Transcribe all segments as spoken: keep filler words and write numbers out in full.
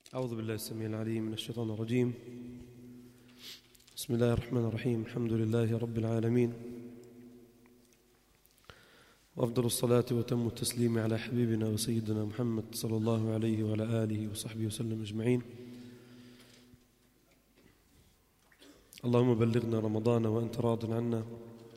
أعوذ بالله السميع العليم من الشيطان الرجيم. بسم الله الرحمن الرحيم. الحمد لله رب العالمين، وأفضل الصلاة وتم التسليم على حبيبنا وسيدنا محمد صلى الله عليه وعلى آله وصحبه وسلم أجمعين. اللهم بلغنا رمضان وأنت راض عنا،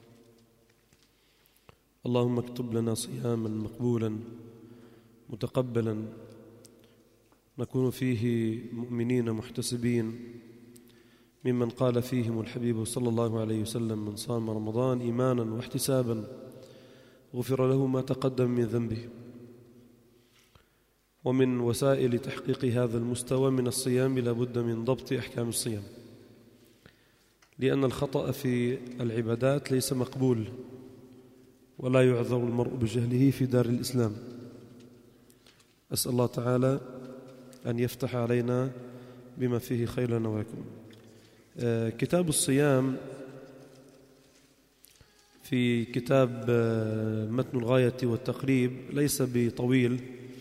اللهم اكتب لنا صياما مقبولا متقبلا نكون فيه مؤمنين محتسبين، ممن قال فيهم الحبيب صلى الله عليه وسلم: من صام رمضان إيمانا واحتسابا غفر له ما تقدم من ذنبه. ومن وسائل تحقيق هذا المستوى من الصيام لا بد من ضبط أحكام الصيام، لأن الخطأ في العبادات ليس مقبول، ولا يعذر المرء بجهله في دار الإسلام. أسأل الله تعالى أن يفتح علينا بما فيه خير لنا ولكم. آه كتاب الصيام في كتاب آه متن الغاية والتقريب ليس بطويل،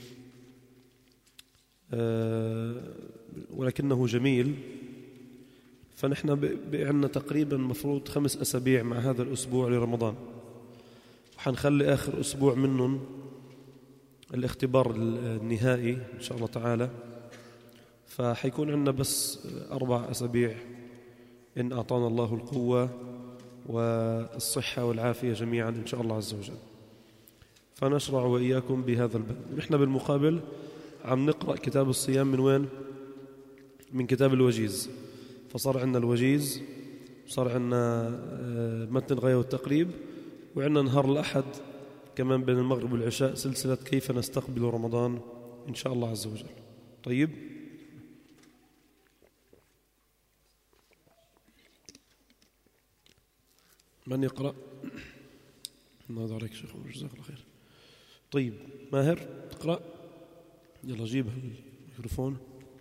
آه ولكنه جميل. فنحن بعنا تقريبا مفروض خمس أسابيع مع هذا الأسبوع لرمضان، وحنخلي آخر أسبوع منهم الاختبار النهائي إن شاء الله تعالى. فحيكون عندنا بس أربع أسابيع إن أعطانا الله القوة والصحة والعافية جميعا إن شاء الله عز وجل. فنشرع وإياكم بهذا الباب. نحن بالمقابل عم نقرأ كتاب الصيام من وين؟ من كتاب الوجيز. فصار عندنا الوجيز، صار عندنا متن الغاية والتقريب، وعندنا نهار الأحد كمان بين المغرب والعشاء سلسلة كيف نستقبل رمضان إن شاء الله عز وجل. طيب، من يقرأ؟ الله عليك شيخ، جزاك الله خير. طيب ماهر تقرأ، يلا جيب الميكروفون.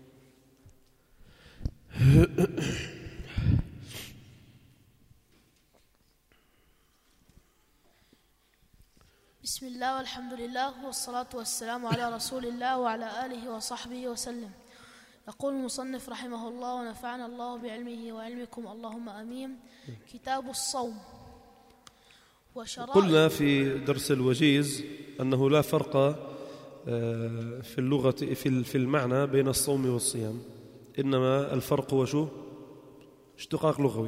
بسم الله والحمد لله والصلاة والسلام على رسول الله وعلى آله وصحبه وسلم. يقول المصنف رحمه الله ونفعنا الله بعلمه وعلمكم اللهم آمين. كتاب الصوم وشرائع. قلنا في درس الوجيز أنه لا فرق في اللغة في المعنى بين الصوم والصيام، إنما الفرق هو شو؟ اشتقاق لغوي.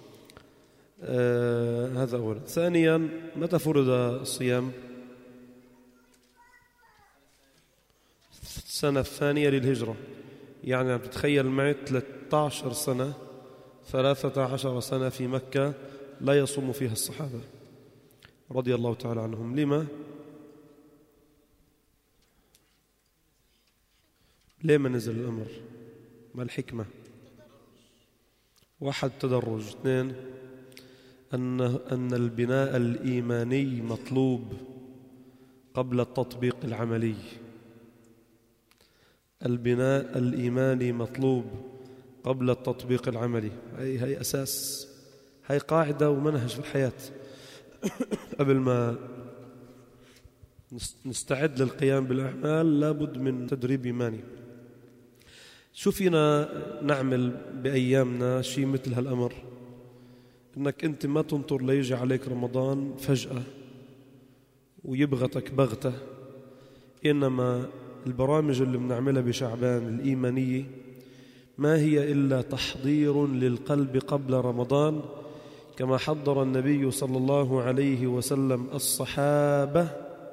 آه هذا أولا. ثانيا، متى فرض الصيام؟ السنة الثانية للهجرة، يعني عم تتخيل معي ثلاثة عشر سنة ثلاثة عشر سنة في مكة لا يصوم فيها الصحابة رضي الله تعالى عنهم. لما؟ ليه ما نزل الأمر؟ ما الحكمة؟ واحد، تدرج. اثنين، أن أن البناء الإيماني مطلوب قبل التطبيق العملي. البناء الإيماني مطلوب قبل التطبيق العملي. هي هي أساس، هي قاعدة ومنهج في الحياة. قبل ما نستعد للقيام بالأعمال لابد من تدريب إيماني. شو فينا نعمل بأيامنا شيء مثل هالأمر؟ إنك أنت ما تنطر ليجي عليك رمضان فجأة ويبغتك بغتة، إنما البرامج اللي بنعملها بشعبان الإيمانية ما هي إلا تحضير للقلب قبل رمضان، كما حضر النبي صلى الله عليه وسلم الصحابة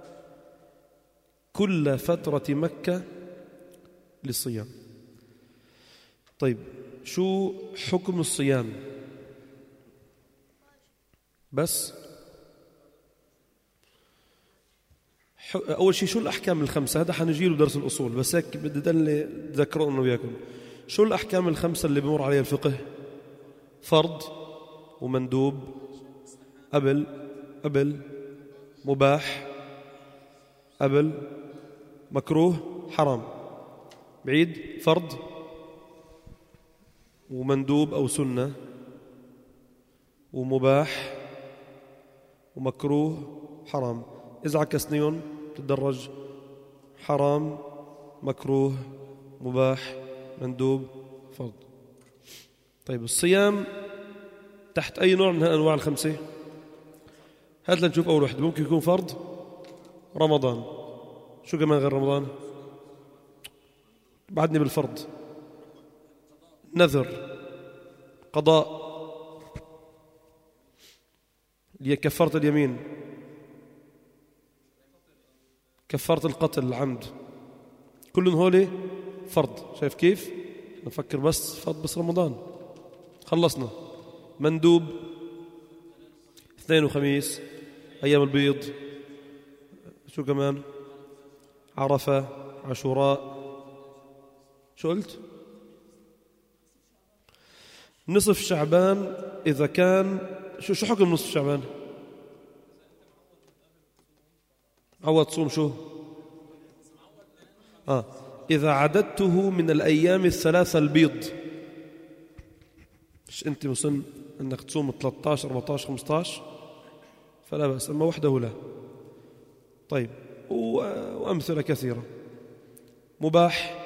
كل فترة مكة للصيام. طيب، شو حكم الصيام؟ بس أول شيء شو الأحكام الخمسة؟ هذا حنجيله درس الأصول، بس هيك بدي دلني تذكروا أنه وياكم شو الأحكام الخمسة اللي بمر عليها الفقه؟ فرض ومندوب، قبل قبل مباح، قبل مكروه، حرام. بعيد، فرض ومندوب أو سنة ومباح ومكروه حرام. إذا عكسنيهم تدرج: حرام، مكروه، مباح، مندوب، فرض. طيب الصيام تحت أي نوع من هالأنواع الخمسة؟ هات لنشوف أول واحد. ممكن يكون فرض رمضان. شو كمان غير رمضان؟ بعدني بالفرض. نذر، قضاء، اللي هي كفارة اليمين، كفارة القتل العمد، كلهم هولي فرض. شايف كيف؟ نفكر بس فرض بس رمضان خلصنا. مندوب اثنين وخميس، أيام البيض، شو كمان؟ عرفة، عاشوراء. شو قلت؟ نصف شعبان إذا كان شو شو حكم نصف شعبان؟ عوض صوم شو؟ آه إذا عددته من الأيام الثلاثة البيض. مش أنت مسن أنك تصوم ثلاثة عشر أربعة عشر خمسة عشر فلا بأس، أما وحده لا. طيب وأمثلة كثيرة. مباح؟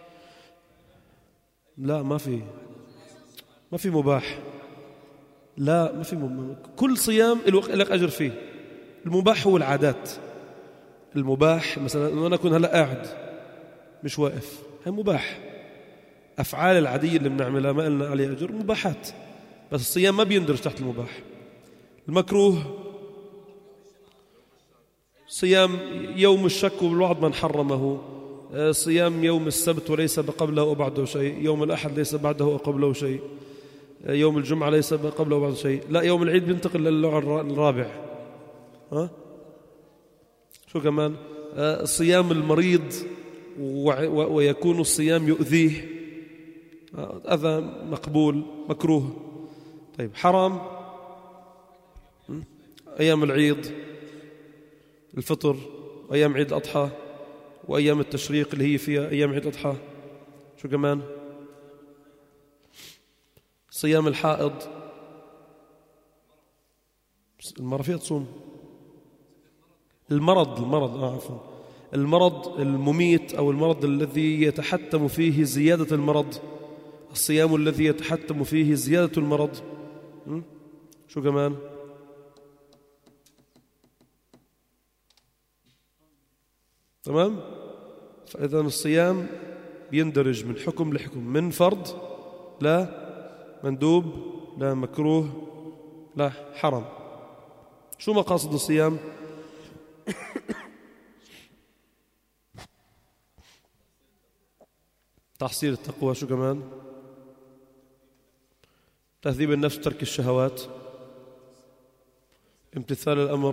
لا ما في ما في مباح. لا ما في مباح. كل صيام لك أجر فيه. المباح هو العادات. المباح مثلا أنا أكون هلأ قاعد مش واقف، هي مباح. أفعال العادية اللي بنعملها ما قلنا عليها أجر، مباحات. بس الصيام ما بيندرج تحت المباح. المكروه صيام يوم الشك وبالوعد من حرمه، صيام يوم السبت وليس قبله وبعده شيء، يوم الأحد ليس بعده وقبله شيء، يوم الجمعة ليس قبله وبعده شيء. لا يوم العيد بينتقل للنوع الرابع. ها شو كمان؟ صيام المريض ويكون الصيام يؤذيه، أذى مقبول مكروه. طيب حرام أيام العيد، الفطر، وأيام عيد الأضحى، وأيام التشريق اللي هي فيها أيام عيد الأضحى. شو كمان؟ صيام الحائض، المرأة فيها تصوم. المرض المرض آه عفوا المرض المميت أو المرض الذي يتحتم فيه زيادة المرض، الصيام الذي يتحتم فيه زيادة المرض. م? شو كمان؟ تمام. فإذا الصيام بيندرج من حكم لحكم، من فرض لا مندوب لا مكروه لا حرام. شو مقاصد الصيام؟ تحصيل التقوى. شو كمان؟ تهذيب النفس، ترك الشهوات، امتثال الأمر،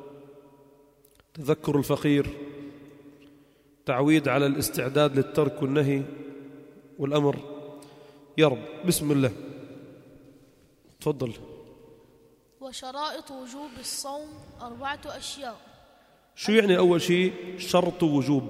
تذكر الفقير، تعويد على الاستعداد للترك والنهي والأمر. يا رب بسم الله تفضل. وشرائط وجوب الصوم أربعة أشياء. شو يعني أول شيء شرط وجوب؟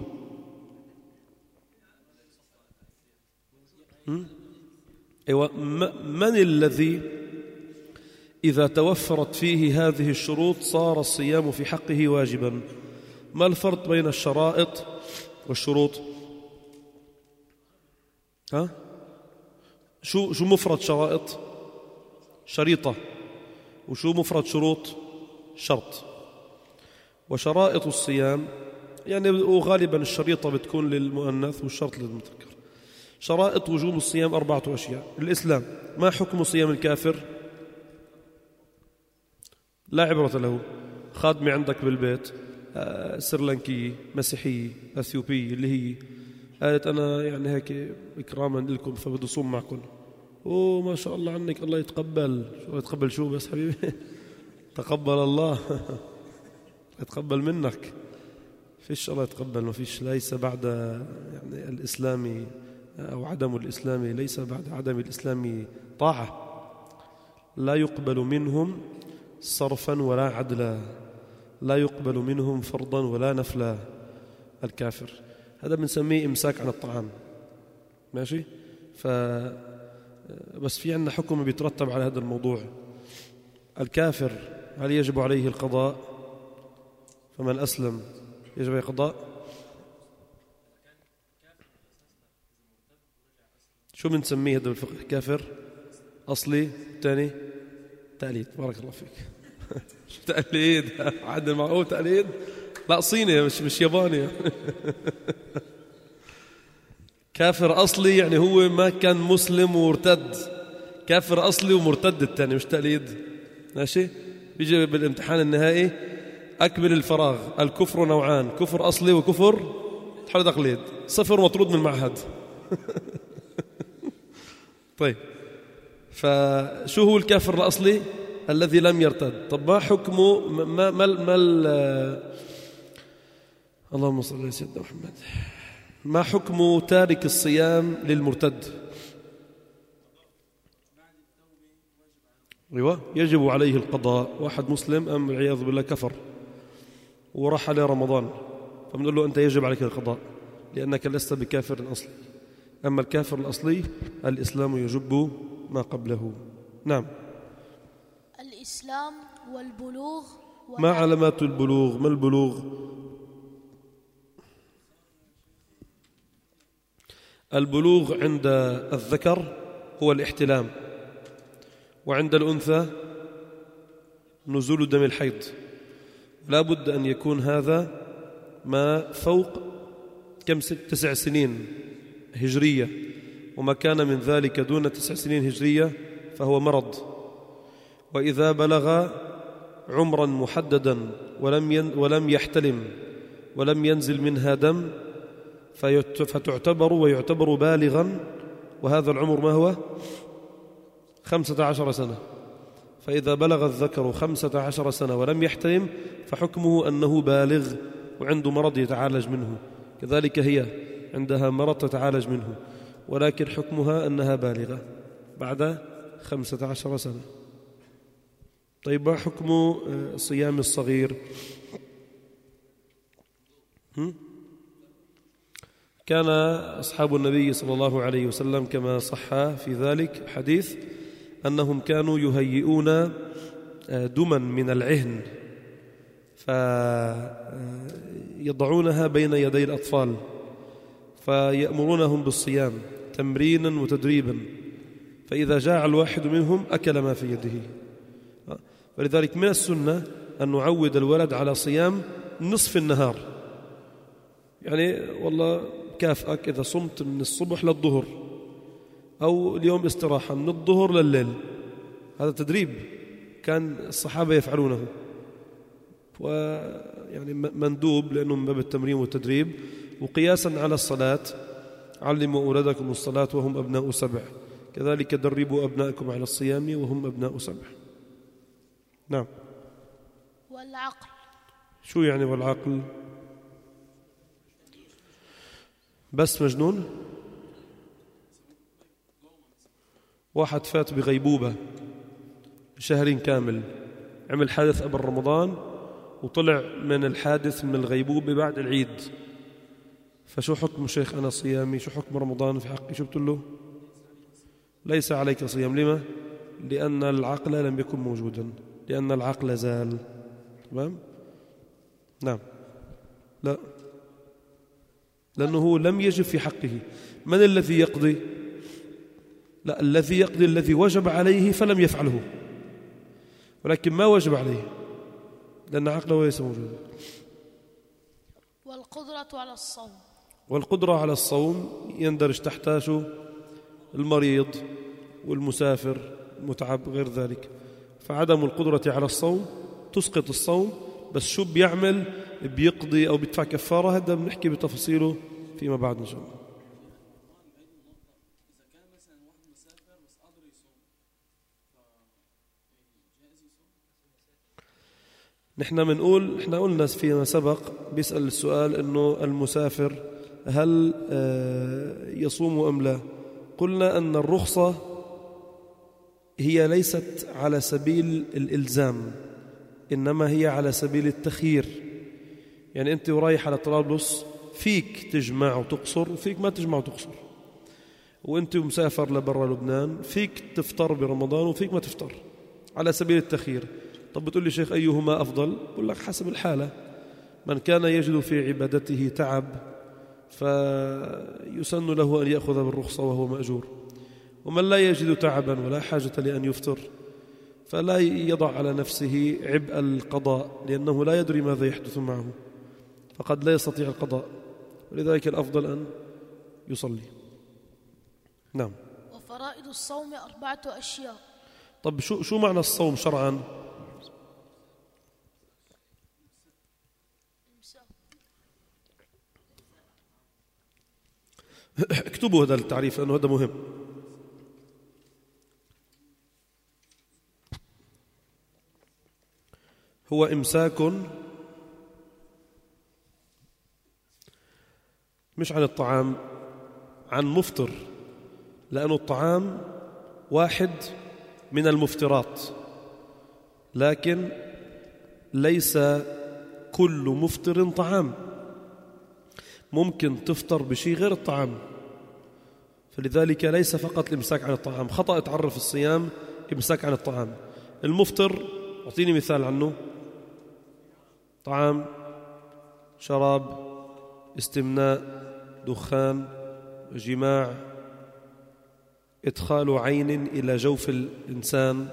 أيوة. من الذي إذا توفرت فيه هذه الشروط صار الصيام في حقه واجبا؟ ما الفرق بين الشرائط والشروط؟ ها؟ شو شو مفرد شرائط؟ شريطة. وشو مفرد شروط؟ شرط. وشرائط الصيام يعني وغالبا الشريطة بتكون للمؤنث والشرط للمذكر. شرائط وجوب الصيام أربعة أشياء. الإسلام. ما حكم صيام الكافر؟ لا عبرة له. خادمة عندك بالبيت سرلنكية مسيحية أثيوبية اللي هي قالت أنا يعني هيك إكراما لكم فبدي أصوم معكم. أوه ما شاء الله عنك، الله يتقبل. شو يتقبل شو بس حبيبي؟ تقبل الله يتقبل منك. فيش الله يتقبل، ما فيش. ليس بعد يعني الإسلام أو عدم الإسلام، ليس بعد عدم الإسلام طاعة. لا يقبل منهم صرفا ولا عدلا، لا يقبل منهم فرضا ولا نفلا. الكافر هذا بنسميه إمساك عن الطعام. ماشي. ف بس في عندنا حكم بيترتب على هذا الموضوع. الكافر هل يجب عليه القضاء؟ فمن أسلم يجب عليه القضاء. شو بنسميه هذا بالفقه؟ كافر أصلي، الثاني تقليد. بارك الله فيك. شو تقليد؟ عدل معه تقليد؟ لا صيني مش مش ياباني. كافر أصلي يعني هو ما كان مسلم وارتد، كافر أصلي ومرتد الثاني، مش تقليد. ماشي؟ بيجي بالامتحان النهائي أكمل الفراغ، الكفر نوعان، كفر أصلي وكفر حول تقليد، صفر مطرود من المعهد. طيب، فشو هو الكافر الأصلي؟ الذي لم يرتد. طب ما حكمه؟ ما ما ما اللهم صل على سيدنا محمد. ما حكم تارك الصيام للمرتد؟ ايوه، يجب عليه القضاء. واحد مسلم أم والعياذ بالله كفر وراح عليه رمضان، فبنقول له أنت يجب عليك القضاء لأنك لست بكافر أصلي. أما الكافر الأصلي الإسلام يجب ما قبله. نعم. الإسلام والبلوغ. ما علامات البلوغ؟ ما البلوغ؟ البلوغ عند الذكر هو الاحتلام، وعند الأنثى نزول دم الحيض. لا بد أن يكون هذا ما فوق كم تسع سنين هجرية، وما كان من ذلك دون تسع سنين هجرية فهو مرض. وإذا بلغ عمرا محددا ولم ولم يحتلم ولم ينزل منها دم فتعتبر ويعتبر بالغا، وهذا العمر ما هو؟ خمسة عشر سنة. فإذا بلغ الذكر خمسة عشر سنة ولم يحتلم فحكمه أنه بالغ وعنده مرض يتعالج منه. كذلك هي عندها مرض تتعالج منه، ولكن حكمها أنها بالغة بعد خمسة عشر سنة. طيب، ما حكم صيام الصغير؟ هم؟ كان أصحاب النبي صلى الله عليه وسلم كما صح في ذلك حديث أنهم كانوا يهيئون دما من العهن فيضعونها بين يدي الأطفال فيأمرونهم بالصيام تمرينا وتدريبا، فإذا جاع الواحد منهم أكل ما في يده. ولذلك من السنة أن نعود الولد على صيام نصف النهار، يعني والله كافئك إذا صمت من الصبح للظهر، أو اليوم استراحة من الظهر لليل. هذا تدريب كان الصحابة يفعلونه، ويعني مندوب لأنه من باب التمرين والتدريب. وقياسا على الصلاة علموا أولادكم الصلاة وهم أبناء سبع، كذلك دربوا أبنائكم على الصيام وهم أبناء سبع. نعم. والعقل شو يعني والعقل؟ بس مجنون؟ واحد فات بغيبوبة شهر كامل، عمل حادث قبل رمضان وطلع من الحادث من الغيبوبة بعد العيد، فشو حكم شيخ أنا صيامي؟ شو حكم رمضان في حقي؟ شو بتقول له؟ ليس عليك صيام. لما؟ لأن العقل لم يكن موجودا، لأن العقل زال. تمام؟ نعم. لا، لأنه لم يجب في حقه. من الذي يقضي؟ لا، الذي يقضي الذي وجب عليه فلم يفعله، ولكن ما وجب عليه لأن عقله ليس موجودا. والقدرة على الصوم. والقدرة على الصوم يندرج تحتها شو؟ المريض والمسافر المتعب غير ذلك. فعدم القدرة على الصوم تسقط الصوم، بس شو بيعمل؟ بيقضي أو بيدفع كفارة. هذا بنحكي بتفاصيله فيما بعد إن شاء الله. نحن بنقول، نحن قلنا فيما سبق بيسأل السؤال إنه المسافر هل يصوم أم لا؟ قلنا أن الرخصة هي ليست على سبيل الإلزام، إنما هي على سبيل التخيير. يعني أنت ورايح على طرابلس فيك تجمع وتقصر وفيك ما تجمع وتقصر، وأنت مسافر لبرا لبنان فيك تفطر برمضان وفيك ما تفطر، على سبيل التخيير. طب بتقول لي شيخ أيهما أفضل؟ بقول لك حسب الحالة. من كان يجد في عبادته تعب فيسن له أن يأخذ بالرخصة وهو مأجور، ومن لا يجد تعبا ولا حاجة لأن يفطر فلا يضع على نفسه عبء القضاء، لأنه لا يدري ماذا يحدث معه، فقد لا يستطيع القضاء، ولذلك الأفضل أن يصلي. نعم. وفرائض الصوم أربعة أشياء. طب شو شو معنى الصوم شرعا؟ اكتبوا هذا التعريف لأنه هذا مهم. هو إمساك مش عن الطعام، عن مفطر، لأن الطعام واحد من المفطرات، لكن ليس كل مفطر طعام، ممكن تفطر بشيء غير الطعام، فلذلك ليس فقط الإمساك عن الطعام. خطأ تعرف الصيام إمساك عن الطعام. المفطر أعطيني مثال عنه: طعام، شراب، استمناء، دخان، جماع، إدخال عين إلى جوف الإنسان،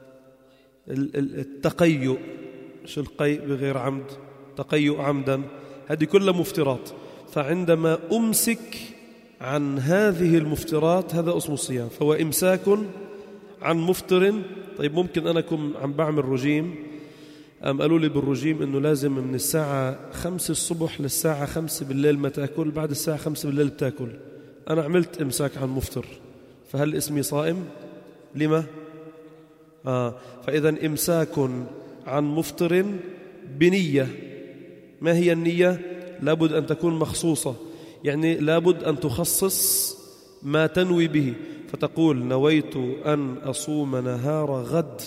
التقيؤ، مش القيء بغير عمد، تقيؤ عمدا، هذه كلها مفترات. فعندما أمسك عن هذه المفترات هذا اسمه الصيام، فهو إمساك عن مفطر. طيب ممكن أنا أكون عم بعمل رجيم، أم قالوا لي بالرجيم إنه لازم من الساعة خمسة الصبح للساعة خمسة بالليل ما تأكل، بعد الساعة خمسة بالليل بتأكل. أنا عملت إمساك عن مفطر، فهل اسمي صائم؟ لما؟ آه فإذا إمساك عن مفطر بنية. ما هي النية؟ لابد أن تكون مخصوصة، يعني لابد أن تخصص ما تنوي به، فتقول: نويت أن أصوم نهار غد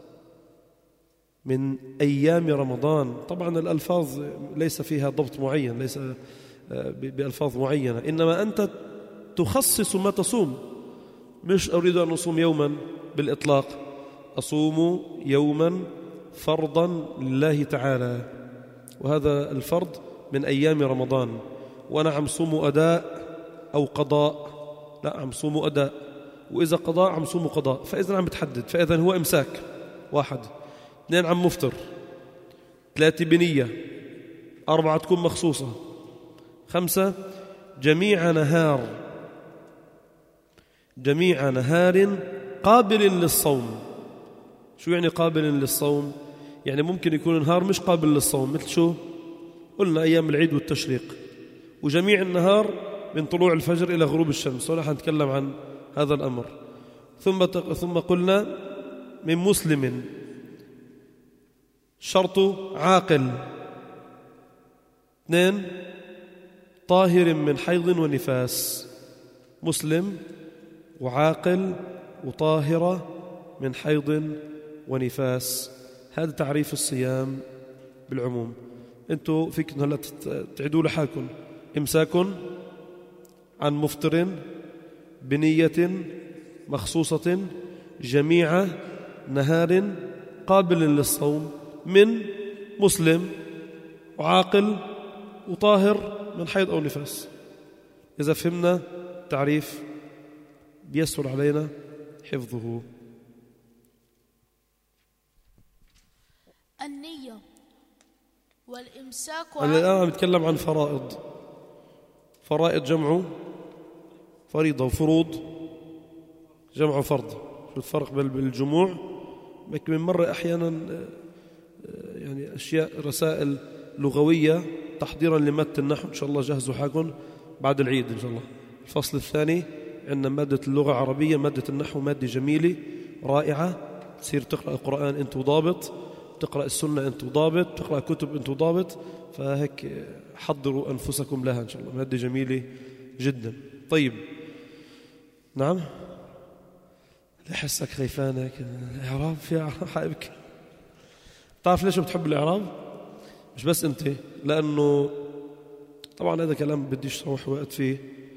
من أيام رمضان. طبعا الألفاظ ليس فيها ضبط معين، ليس بألفاظ معينة، إنما أنت تخصص ما تصوم، مش أريد أن أصوم يوما بالإطلاق، أصوم يوما فرضا لله تعالى، وهذا الفرض من أيام رمضان، وأنا عم صوم أداء أو قضاء، لا عم صوم أداء، وإذا قضاء عم صوم قضاء، فإذا عم بتحدد، فإذا هو إمساك. واحد. اثنين عم مفطر. ثلاثة بنية. أربعة تكون مخصوصة. خمسة جميع نهار، جميع نهار قابل للصوم. شو يعني قابل للصوم؟ يعني ممكن يكون نهار مش قابل للصوم، مثل شو؟ قلنا أيام العيد والتشريق. وجميع النهار من طلوع الفجر إلى غروب الشمس، ولا حنتكلم عن هذا الأمر. ثم ثم قلنا من مسلم، شرطه عاقل. اثنين طاهر من حيض ونفاس. مسلم وعاقل وطاهرة من حيض ونفاس. هذا تعريف الصيام بالعموم. انتوا فيكم هلا تعيدوا لحالكم: إمساك عن مفطر بنية مخصوصة جميع نهار قابل للصوم من مسلم وعاقل وطاهر من حيض أو نفاس. إذا فهمنا تعريف بيسهل علينا حفظه. النية والإمساك. أنا الآن عم نتكلم عن فرائض. فرائض جمع فريضة، وفروض جمع فرض. شو الفرق بين الجموع؟ من مرة أحيانا يعني أشياء رسائل لغوية تحضيرا لمادة النحو، إن شاء الله جهزوا حالكم بعد العيد إن شاء الله. الفصل الثاني عندنا مادة اللغة العربية، مادة النحو مادة جميلة رائعة، تصير تقرأ القرآن أنت ضابط، تقرأ السنة أنت ضابط، تقرأ كتب أنت ضابط، فهيك حضروا أنفسكم لها إن شاء الله، مادة جميلة جدا. طيب نعم، لحسك خيفانك الإعراب، في إعراب حابك. تعرف ليش بتحب الإعراب؟ مش بس أنت، لأنه طبعا هذا كلام بديش أروح وقت فيه.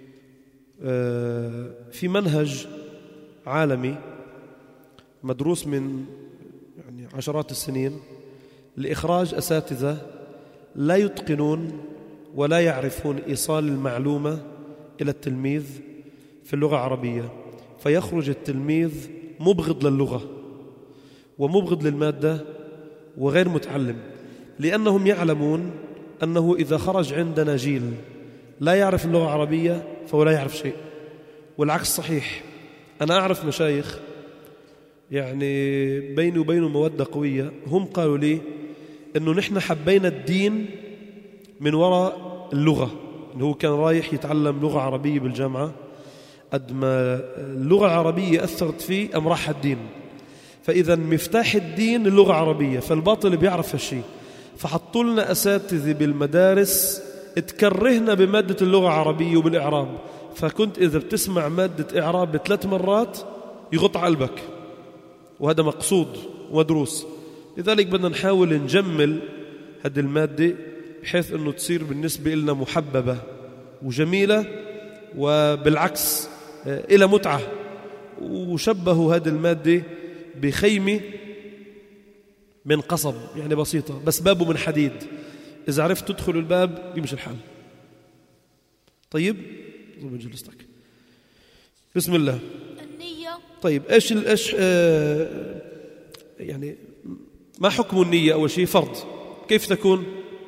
في منهج عالمي مدروس من يعني عشرات السنين لإخراج أساتذة لا يتقنون ولا يعرفون إيصال المعلومة إلى التلميذ في اللغة العربية، فيخرج التلميذ مبغض للغة ومبغض للمادة وغير متعلم، لأنهم يعلمون أنه إذا خرج عندنا جيل لا يعرف اللغة العربية فهو لا يعرف شيء، والعكس صحيح. أنا أعرف مشايخ يعني بيني وبينه مودة قوية، هم قالوا لي أنه نحن حبينا الدين من وراء اللغة، أنه هو كان رايح يتعلم لغة عربية بالجامعة، قد ما اللغة العربية أثرت فيه أم راح الدين. فإذا مفتاح الدين اللغة العربية، فالباطل بيعرف هالشيء، فحطوا لنا أساتذة بالمدارس تكرهنا بمادة اللغة العربية وبالإعراب، فكنت إذا بتسمع مادة إعراب بثلاث مرات يغط قلبك، وهذا مقصود ومدروس. لذلك بدنا نحاول نجمل هذه المادة بحيث أنه تصير بالنسبة لنا محببة وجميلة، وبالعكس إلى متعة. وشبهوا هذه المادة بخيمة من قصب، يعني بسيطة بس بابه من حديد، إذا عرفت تدخل الباب يمشي الحال. طيب جلستك. بسم الله. النية. طيب إيش إيش آه يعني ما حكم النية؟ أول شيء فرض، كيف تكون؟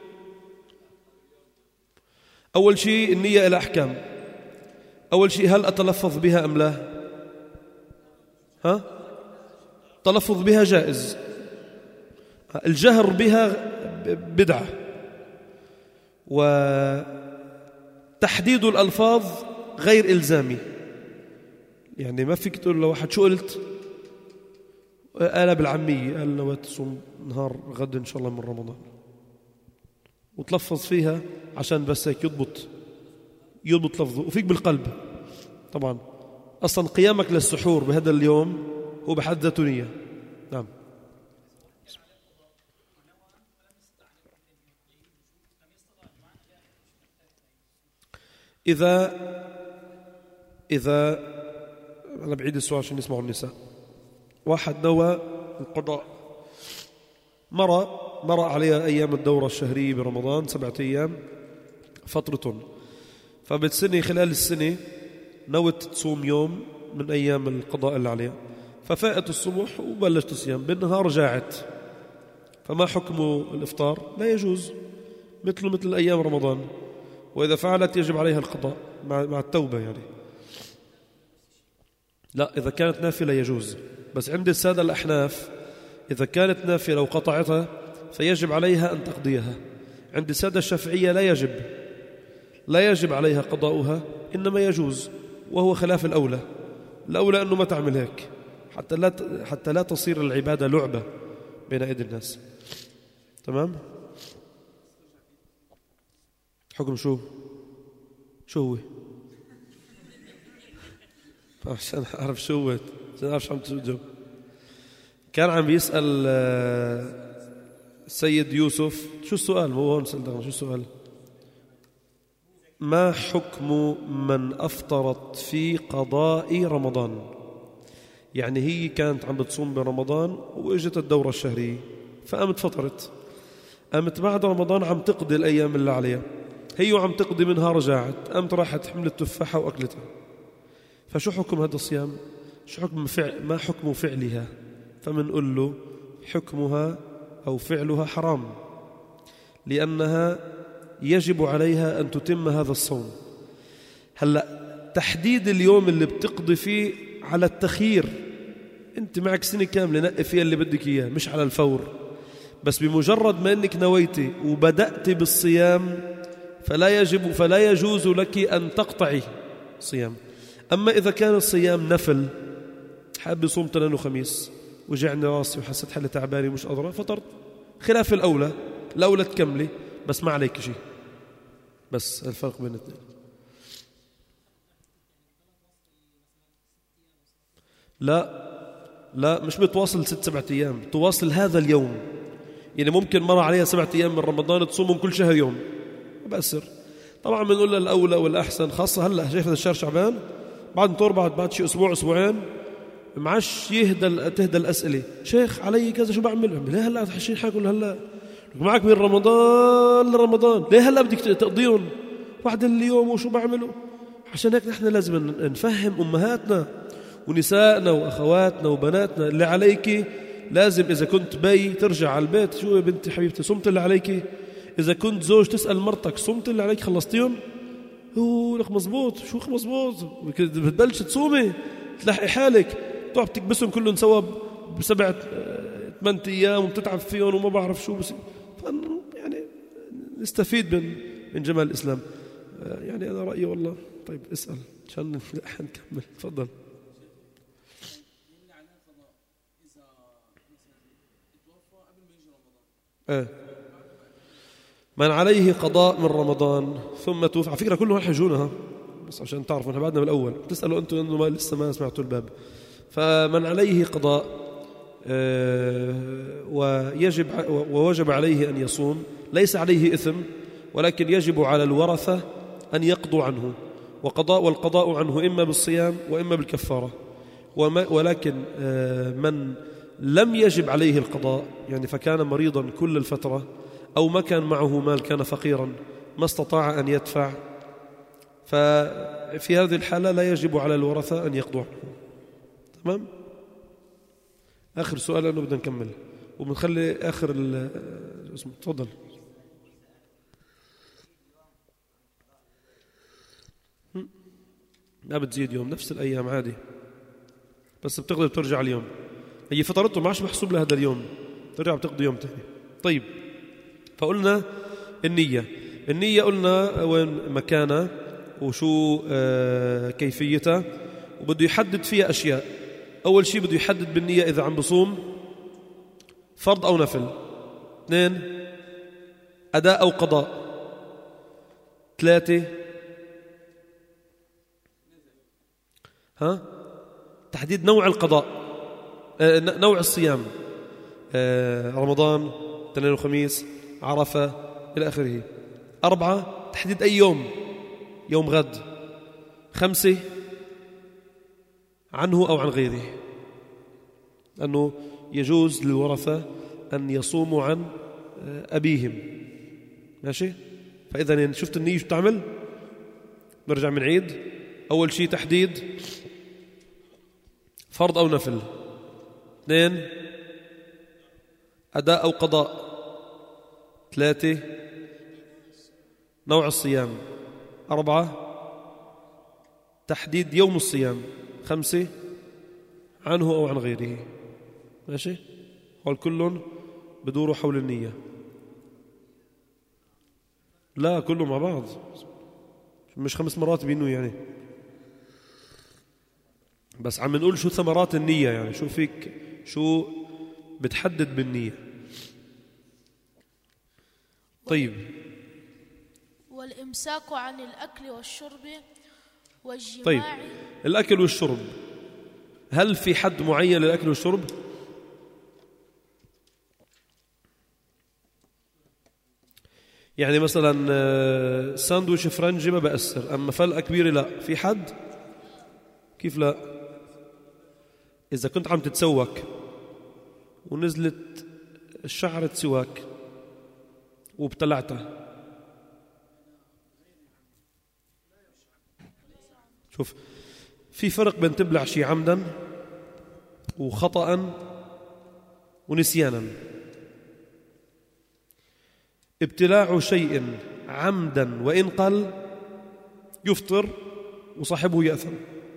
أول شيء النية إلى أحكام. أول شيء هل أتلفظ بها أم لا؟ ها؟ تلفظ بها جائز، الجهر بها بدعة، وتحديد الألفاظ غير إلزامي. يعني ما فيك تقول لواحد شو قلت؟ قال بالعامية، قال نويت تصوم نهار غد إن شاء الله من رمضان، وتلفظ فيها عشان بس هيك يضبط يضبط لفظه. وفيك بالقلب طبعا، أصلا قيامك للسحور بهذا اليوم هو بحد ذاته نية. نعم. إذا إذا أنا بعيد السؤال عشان يسمعوا النساء. واحد نوى القضاء، مرة مرة عليها أيام الدورة الشهرية برمضان سبعة أيام فترة، فبتسني خلال السنة نوت تصوم يوم من أيام القضاء اللي عليها، ففاءت الصبح وبلشت الصيام، بالنهار جاعت، فما حكم الإفطار؟ لا يجوز، مثل مثل أيام رمضان، وإذا فعلت يجب عليها القضاء مع مع التوبة يعني. لا، إذا كانت نافلة يجوز، بس عند السادة الأحناف إذا كانت نافلة وقطعتها فيجب عليها أن تقضيها. عند السادة الشافعية لا يجب لا يجب عليها قضاؤها، إنما يجوز، وهو خلاف الأولى. الأولى أنه ما تعمل هيك حتى لا حتى لا تصير العبادة لعبة بين أيدي الناس. تمام؟ حكم شو شو هو؟ عشان أعرف شو هو، عشان أعرف شو عم تجاوب. كان عم بيسأل السيد يوسف شو السؤال؟ مو هون سألنا شو السؤال؟ ما حكم من أفطرت في قضاء رمضان؟ يعني هي كانت عم بتصوم برمضان وإجت الدورة الشهرية فقامت فطرت، قامت بعد رمضان عم تقضي الأيام اللي عليها، هي وعم تقضي منها رجعت، قامت راحت حملت تفاحة وأكلتها، فشو حكم هذا الصيام؟ شو حكم فعل ما حكم فعلها؟ فمنقول له حكمها أو فعلها حرام، لأنها يجب عليها أن تتم هذا الصوم. هلأ تحديد اليوم اللي بتقضي فيه على التخيير، أنت معك سنة كاملة نقي فيها اللي بدك إياه، مش على الفور، بس بمجرد ما أنك نويتي وبدأت بالصيام فلا يجب فلا يجوز لك أن تقطعي صيام. أما إذا كان الصيام نفل، حاب يصوم تنين وخميس وجعني راسي وحسيت حالي تعباني مش قادرة فطرت، خلاف الأولى، الأولى تكملي بس ما عليك شيء، بس الفرق بين الاثنين. لا لا مش بتواصل ست سبعة أيام، تواصل هذا اليوم. يعني ممكن مرة عليها سبعة أيام من رمضان تصومهم كل شهر يوم، بأسر. طبعا بنقول لها الأولى والأحسن، خاصة هلأ شايف الشهر شعبان بعد نطور بعد بعد شيء أسبوع أسبوعين معش يهدى تهدى الأسئلة، شيخ علي كذا شو بعمل؟ ليه هلأ حشين حاكل هلأ معك من رمضان لرمضان، ليه هلأ بدك تقضيهم واحد اليوم وشو بعملوا؟ عشان هيك نحن لازم نفهم أمهاتنا ونسائنا وأخواتنا وبناتنا اللي عليك لازم إذا كنت بي ترجع على البيت، شو يا بنتي حبيبتي صمت اللي عليك؟ إذا كنت زوج تسأل مرتك صمت اللي عليك خلصتيهم؟ هو لك مزبوط، شو مزبوط؟ بتبلش تصومي تلحقي حالك، تقعد تكبسهم كلهم سوا بسبعة ثمانية أيام وبتتعب فيهم وما بعرف شو بس. يعني نستفيد من من جمال الإسلام. يعني أنا رأيي والله. طيب اسأل عشان نكمل. تفضل. آه. من عليه قضاء من رمضان ثم توفى. على فكرة كلهم حيجونها بس عشان تعرفوا نحن بعدنا بالأول، بتسألوا أنتم إنه ما لسه ما سمعتوا الباب. فمن عليه قضاء آه ويجب ووجب عليه أن يصوم، ليس عليه إثم، ولكن يجب على الورثة أن يقضوا عنه، وقضاء والقضاء عنه إما بالصيام وإما بالكفارة. ولكن آه من لم يجب عليه القضاء، يعني فكان مريضا كل الفترة أو ما كان معه مال، كان فقيرا ما استطاع أن يدفع، ففي هذه الحالة لا يجب على الورثة أن يقضوا عنه. تمام؟ آخر سؤال لأنه بدنا نكمل وبنخلي آخر اسمه. تفضل. ما بتزيد يوم، نفس الأيام عادي، بس بتقدر ترجع اليوم. هي فطرته ما عادش محسوب لهذا اليوم، ترجع بتقضي يوم تاني. طيب، فقلنا النية. النية قلنا وين مكانها وشو آه كيفيتها، وبده يحدد فيها أشياء. أول شيء بده يحدد بالنية إذا عم بصوم فرض أو نفل. اثنين، أداء أو قضاء. ثلاثة، ها تحديد نوع القضاء، آه نوع الصيام، آه رمضان، اثنين وخميس، عرفة إلى آخره. أربعة، تحديد أي يوم، يوم غد. خمسة، عنه أو عن غيره، لأنه يجوز للورثة أن يصوموا عن أبيهم. ماشي؟ فإذا شفت النية شو بتعمل؟ نرجع من عيد. أول شيء تحديد فرض أو نفل. اثنين، أداء أو قضاء. ثلاثة، نوع الصيام. أربعة، تحديد يوم الصيام. خمسة، عنه أو عن غيره. ماشي؟ هول كلهم بدوروا حول النية. لا كلهم مع بعض، مش خمس مرات بينه يعني، بس عم نقول شو ثمرات النية، يعني شو فيك شو بتحدد بالنية. طيب، والإمساك عن الأكل والشرب والجماع. طيب، الأكل والشرب، هل في حد معين للأكل والشرب؟ يعني مثلا ساندويش فرنجي ما بأثر، أما فلقة كبيرة لا. في حد؟ كيف لا؟ إذا كنت عم تتسوك ونزلت شعرة سواك وابتلعتها، شوف في فرق بين تبلع شيء عمدا وخطأ ونسيانا. ابتلاع شيء عمدا وإن قل يفطر وصاحبه يأثم.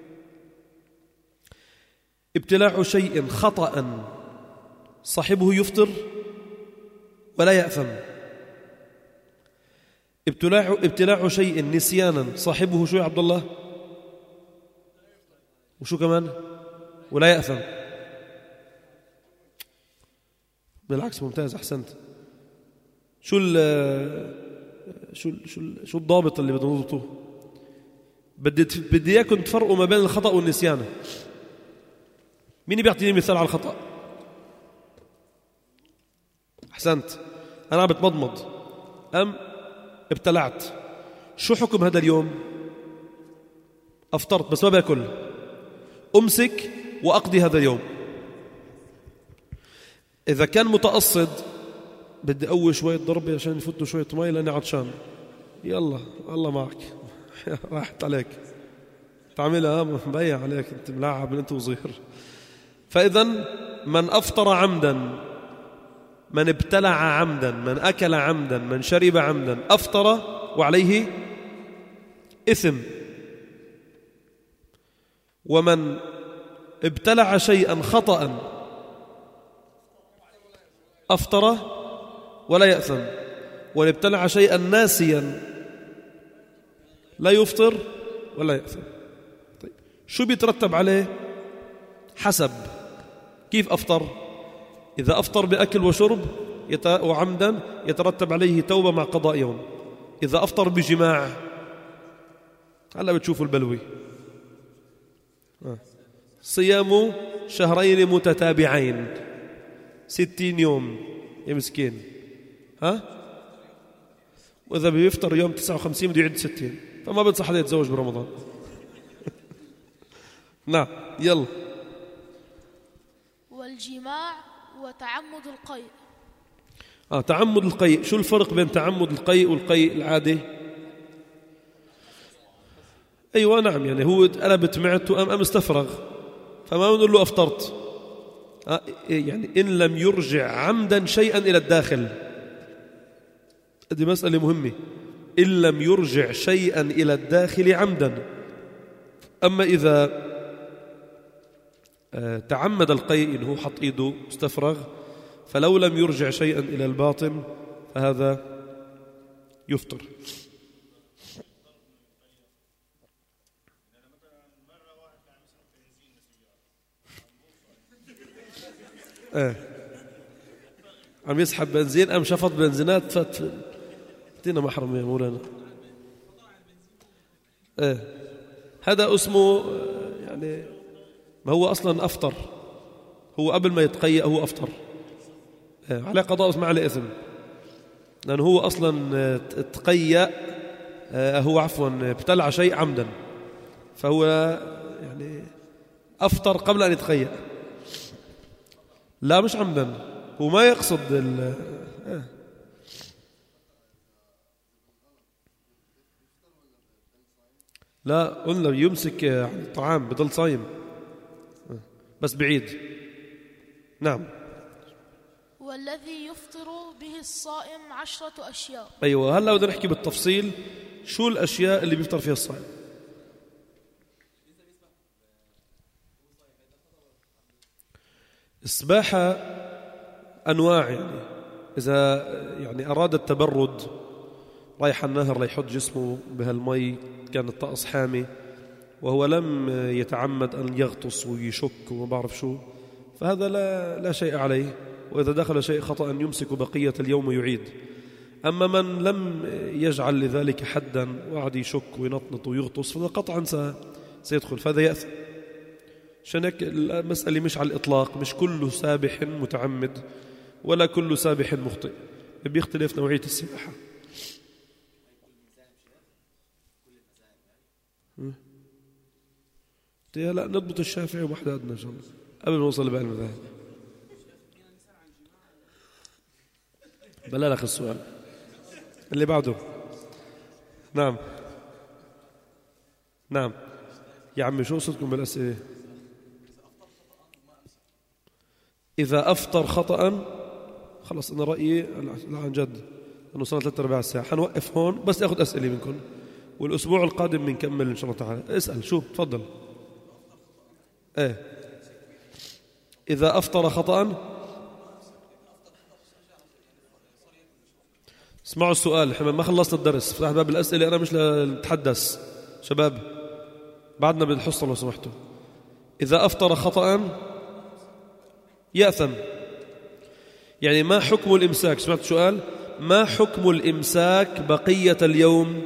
ابتلاع شيء خطأ صاحبه يفطر ولا يأثم. ابتلاع ابتلاع شيء نسيانا صاحبه شو يا عبد الله؟ وشو كمان؟ ولا يأثم. بالعكس، ممتاز، أحسنت. شو ال شو ال شو ال شو الضابط اللي بدنا نضبطه؟ بدي بدي اياكم تفرقوا ما بين الخطأ والنسيان. مين بيعطيني مثال على الخطأ؟ أحسنت. أنا عم بتمضمض أم ابتلعت، شو حكم هذا اليوم؟ أفطرت بس ما باكل، أمسك وأقضي هذا اليوم. إذا كان متقصد بدي أول شوية ضربة عشان يفوتوا شوية مي لأني عطشان، يلا الله معك راحت عليك. تعملها مبيع عليك، أنت ملاعب من أنت وصغير. فإذا من أفطر عمدا، من ابتلع عمدا، من أكل عمدا، من شرب عمدا، أفطر وعليه إثم. ومن ابتلع شيئا خطأ أفطر ولا يأثم، ومن ابتلع شيئا ناسيا لا يفطر ولا يأثم. طيب شو بيترتب عليه؟ حسب كيف أفطر. إذا أفطر بأكل وشرب وعمدا يترتب عليه توبة مع قضاء يوم. إذا أفطر بجماع، هلا بتشوفوا البلوي، صيام شهرين متتابعين ستين يوم يا مسكين، ها؟ وإذا بيفطر يوم تسعة وخمسين بده يعد ستين، فما بنصح حدا يتزوج برمضان. نعم يلا. والجماع وتعمد القيء. آه تعمد القيء، شو الفرق بين تعمد القيء والقيء العادي؟ أيوة نعم، يعني هو قلبت معدته أم أم استفرغ، فما بنقول له أفطرت. آه يعني إن لم يرجع عمدا شيئا إلى الداخل، هذه مسألة مهمة، إن لم يرجع شيئا إلى الداخل عمدا. أما إذا آه تعمد القيء، إنه حط إيده استفرغ، فلو لم يرجع شيئا إلى الباطن فهذا يفطر. آه. عم يسحب بنزين أم شفط بنزينات فات تينا محرم يا مولانا. آه. هذا اسمه يعني ما هو أصلا أفطر، هو قبل ما يتقيأ هو أفطر، آه. على قضاء ما عليه إثم، لأنه هو أصلا تقيأ، آه. هو عفوا ابتلع شيء عمدا، فهو يعني أفطر قبل أن يتقيأ. لا مش عمدا، هو ما يقصد ال آه. لا قلنا يمسك الطعام بضل صايم بس بعيد. نعم. والذي يفطر به الصائم عشرة أشياء. أيوة هلا بدنا نحكي بالتفصيل شو الأشياء اللي بيفطر فيها الصائم. السباحة أنواع، يعني إذا يعني أراد التبرد رايح النهر ليحط جسمه بهالمي، كان الطقس حامي وهو لم يتعمد أن يغطس ويشك وما بعرف شو، فهذا لا, لا شيء عليه، وإذا دخل شيء خطأ يمسك بقية اليوم ويعيد. أما من لم يجعل لذلك حدا وقعد يشك وينطنط ويغطس فهذا قطعا سيدخل، فهذا يأثم. عشان هيك المسألة مش على الإطلاق، مش كل سابح متعمد ولا كل سابح مخطئ، بيختلف نوعية السباحة. لا نضبط الشافعي ومحددنا إن شاء الله قبل ما نوصل لباقي المذاهب. بلا لك السؤال اللي بعده. نعم نعم يا عمي شو قصدكم بالأسئلة؟ إذا أفطر خطأ خلص أنا رأيي لا عن جد أنه صار ثلاثة أرباع الساعة حنوقف هون بس أخذ أسئلة منكم، والأسبوع القادم بنكمل إن شاء الله تعالى. اسأل شو تفضل. إيه إذا أفطر خطأ، اسمعوا السؤال، احنا ما خلصنا الدرس، فتح باب الأسئلة، أنا مش لنتحدث شباب، بعدنا بالحصة لو سمحتوا. إذا أفطر خطأ يأثم، يعني ما حكم الإمساك؟ سمعت السؤال، ما حكم الإمساك بقية اليوم؟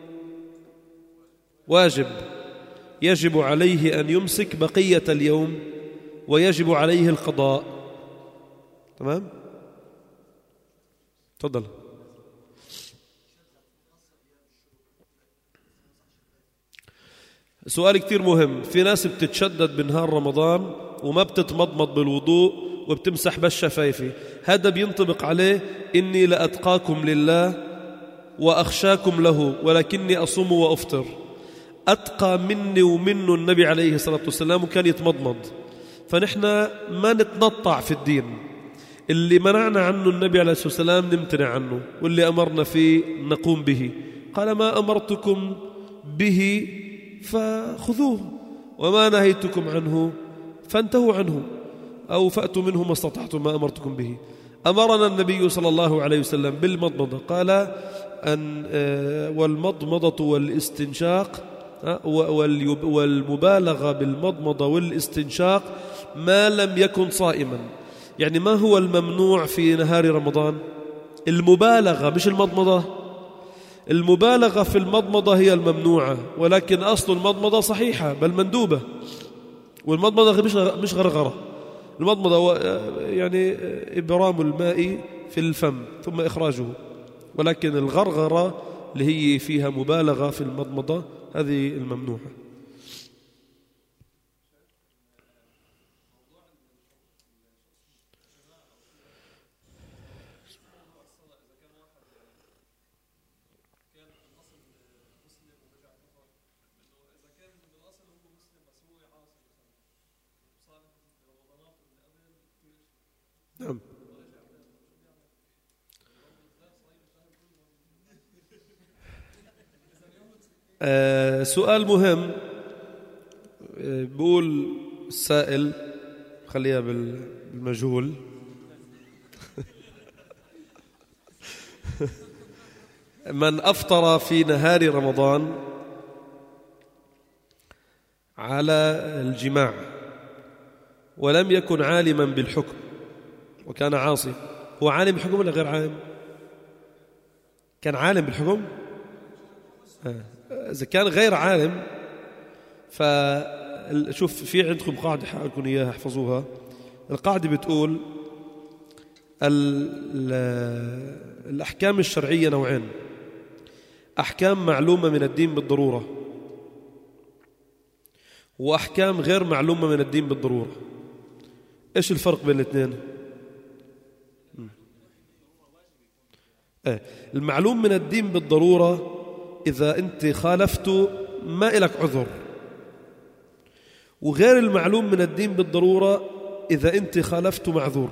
واجب، يجب عليه أن يمسك بقية اليوم ويجب عليه القضاء. تمام؟ تفضل. سؤال كتير مهم. في ناس بتتشدد بنهار رمضان وما بتتمضمض بالوضوء وبتمسح بس شفايفي، هذا بينطبق عليه إني لأتقاكم لله وأخشاكم له ولكني أصوم وأفطر. أتقى مني ومنه النبي عليه الصلاة والسلام وكان يتمضمض. فنحن ما نتنطع في الدين. اللي منعنا عنه النبي عليه الصلاة والسلام نمتنع عنه، واللي أمرنا فيه نقوم به. قال ما أمرتكم به فخذوه وما نهيتكم عنه فانتهوا عنه أو فأتوا منه ما استطعتم ما أمرتكم به. أمرنا النبي صلى الله عليه وسلم بالمضمضة، قال أن والمضمضة والاستنشاق والمبالغة بالمضمضة والاستنشاق ما لم يكن صائما. يعني ما هو الممنوع في نهار رمضان؟ المبالغة مش المضمضة. المبالغة في المضمضة هي الممنوعة، ولكن أصل المضمضة صحيحة بل مندوبة. والمضمضة مش مش غرغرة. المضمضة هو يعني إبرام الماء في الفم ثم إخراجه، ولكن الغرغرة اللي هي فيها مبالغة في المضمضة هذه الممنوعة. نعم. آه سؤال مهم. آه بقول السائل، خليها بالمجهول. من أفطر في نهار رمضان على الجماع ولم يكن عالما بالحكم وكان عاصي، هو عالم بالحكم ولا غير عالم؟ كان عالم بالحكم. آه. إذا كان غير عالم فشوف في عندكم قاعدة حقولكم إياها احفظوها. القاعدة بتقول الأحكام الشرعية نوعين: أحكام معلومة من الدين بالضرورة، وأحكام غير معلومة من الدين بالضرورة. إيش الفرق بين الاثنين؟ المعلوم من الدين بالضرورة إذا أنت خالفته ما إلك عذر، وغير المعلوم من الدين بالضرورة إذا أنت خالفته معذور.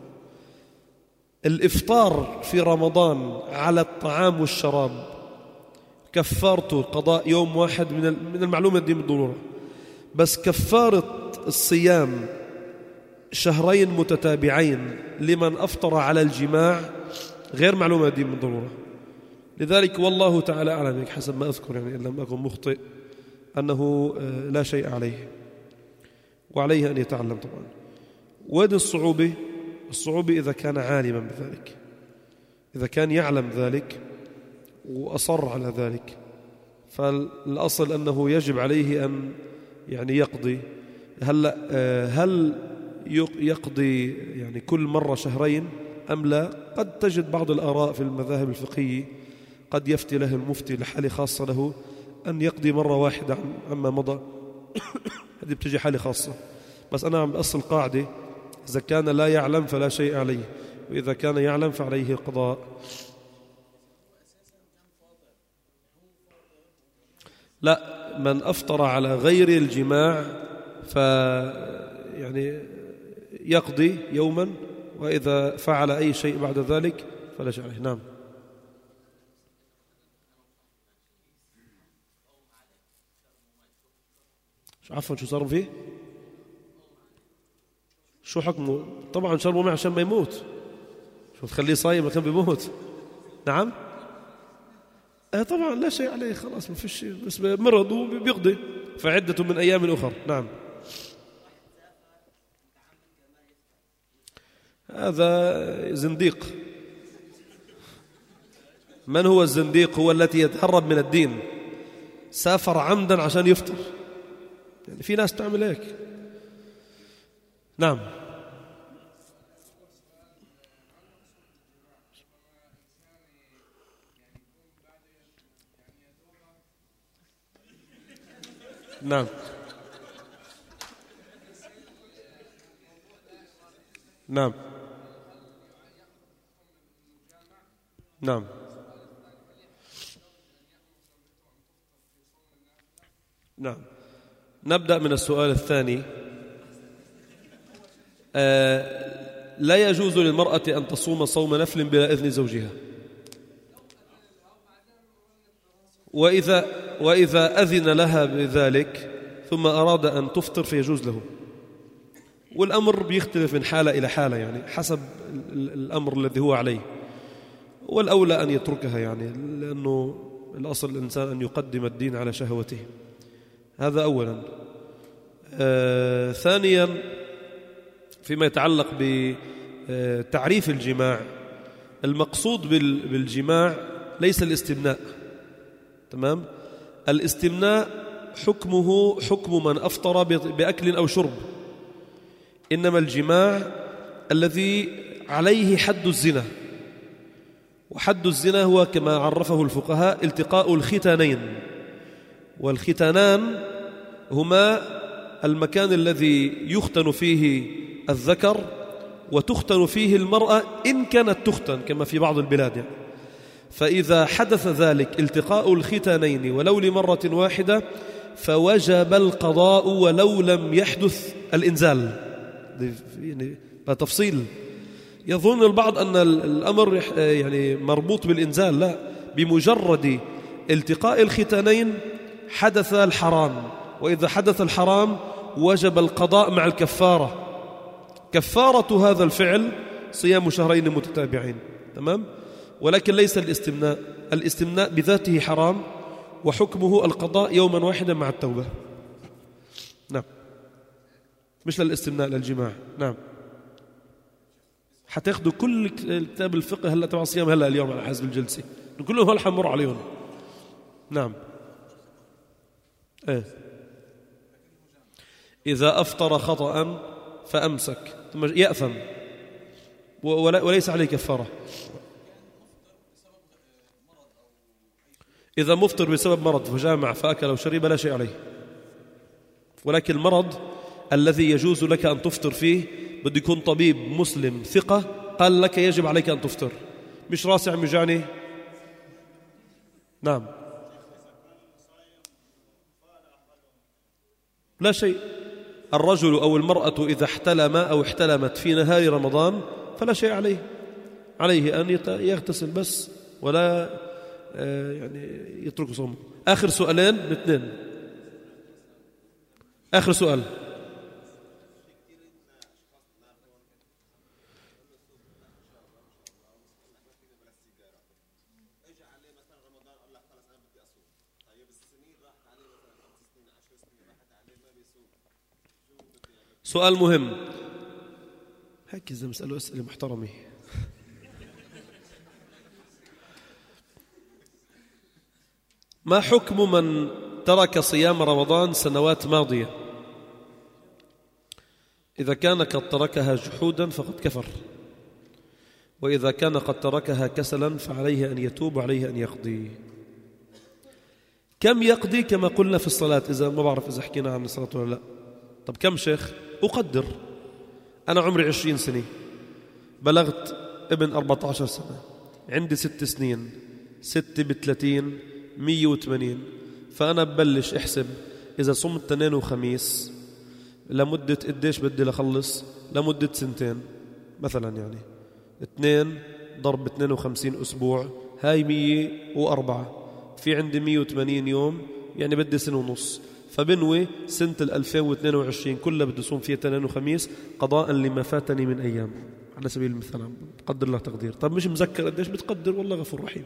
الإفطار في رمضان على الطعام والشراب كفارته قضاء يوم واحد من المعلوم من الدين بالضرورة، بس كفارة الصيام شهرين متتابعين لمن أفطر على الجماع غير معلومة الدين بالضرورة. لذلك والله تعالى أعلم حسب ما أذكر، يعني إن لم أكن مخطئ، أنه لا شيء عليه وعليه أن يتعلم طبعا. وين الصعوبة؟ الصعوبة إذا كان عالما بذلك، إذا كان يعلم ذلك وأصر على ذلك، فالأصل أنه يجب عليه أن يعني يقضي. هل هل يقضي يعني كل مرة شهرين أم لا؟ قد تجد بعض الآراء في المذاهب الفقهية قد يفتي له المفتي لحالة خاصة له أن يقضي مرة واحدة عما مضى. هذه بتجي حالة خاصة. بس أنا عم بأصل قاعدة: إذا كان لا يعلم فلا شيء عليه، وإذا كان يعلم فعليه القضاء. لا، من أفطر على غير الجماع ف يعني يقضي يوما، وإذا فعل أي شيء بعد ذلك فلا شيء عليه. نعم. شو عفوا شو صار فيه؟ شو حكمه؟ طبعا شربوا معه عشان ما يموت. شو تخليه صايم كان بيموت؟ نعم. آه طبعا لا شيء عليه، خلاص ما فيش شيء، بس مرض وبيقضي فعدة من أيام أخر. نعم. هذا زنديق. من هو الزنديق؟ هو التي يتهرب من الدين، سافر عمدا عشان يفطر. يعني في ناس تعمل هيك. نعم. نعم. نعم. نعم. نعم، نبدأ من السؤال الثاني. آه لا يجوز للمرأة أن تصوم صوم نفل بلا إذن زوجها، وإذا, وإذا أذن لها بذلك ثم أراد أن تفطر فيجوز له. والأمر بيختلف من حالة إلى حالة، يعني حسب الأمر الذي هو عليه، والأولى أن يتركها، يعني لأنه الأصل الإنسان أن يقدم الدين على شهوته. هذا أولا. آه ثانيا، فيما يتعلق بتعريف الجماع، المقصود بالجماع ليس الاستمناء. تمام؟ الاستمناء حكمه حكم من أفطر بأكل أو شرب، إنما الجماع الذي عليه حد الزنا، وحد الزنا هو كما عرفه الفقهاء التقاء الختانين، والختانان هما المكان الذي يختن فيه الذكر وتختن فيه المرأة إن كانت تختن كما في بعض البلاد يعني. فإذا حدث ذلك التقاء الختانين ولو لمرة واحدة فوجب القضاء ولو لم يحدث الإنزال. يعني تفصيل. يظن البعض أن الأمر يعني مربوط بالإنزال، لا، بمجرد التقاء الختانين حدث الحرام، وإذا حدث الحرام وجب القضاء مع الكفارة. كفارة هذا الفعل صيام شهرين متتابعين. تمام؟ ولكن ليس الاستمناء. الاستمناء بذاته حرام وحكمه القضاء يوما واحدا مع التوبة. نعم، مش للاستمناء، للجماع. نعم، حتاخذوا كل كتاب الفقه هلا تبع الصيام هلا اليوم على حسب الجلسة، كلهم هل حمر عليهم. نعم. ايه إذا أفطر خطأ فأمسك ثم يأثم وليس عليه كفارة. إذا مفطر بسبب مرض فجامع فأكل وشرب لا شيء عليه، ولكن المرض الذي يجوز لك أن تفطر فيه بده يكون طبيب مسلم ثقة قال لك يجب عليك أن تفطر، مش راسي عم يجعني. نعم، لا شيء. الرجل أو المرأة إذا احتلم أو احتلمت في نهار رمضان فلا شيء عليه، عليه أن يغتسل بس ولا يعني يترك صومه. آخر سؤالين باثنين. آخر سؤال. سؤال مهم، هكذا مسألة أسئلة محترمة. ما حكم من ترك صيام رمضان سنوات ماضية؟ إذا كان قد تركها جحودا فقد كفر، وإذا كان قد تركها كسلا فعليه أن يتوب وعليه أن يقضي. كم يقضي؟ كما قلنا في الصلاة، إذا ما بعرف إذا حكينا عن الصلاة ولا لا. طب كم شيخ؟ أقدر أنا عمري عشرين سنة، بلغت ابن أربعة عشر سنة، عندي ست سنين، ستة بثلاثين مية وثمانين، فأنا ببلش احسب إذا صمت اثنين وخميس لمدة قديش بدي لخلص؟ لمدة سنتين مثلا، يعني اثنين ضرب اثنين وخمسين أسبوع هاي مية وأربعة، في عندي مية وثمانين يوم، يعني بدي سنة ونص. فبنوي سنة الألفين واثنين وعشرين كلها بدي صوم فيها اثنين وخميس قضاء لما فاتني من أيام، على سبيل المثال قدر الله تقدير. طب مش مذكر قديش بتقدر؟ والله غفور رحيم.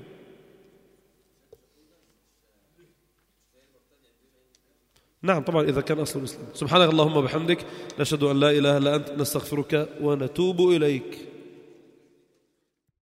نعم طبعا إذا كان أصل الإسلام. سبحانك اللهم وبحمدك، نشهد أن لا إله إلا أنت، نستغفرك ونتوب إليك.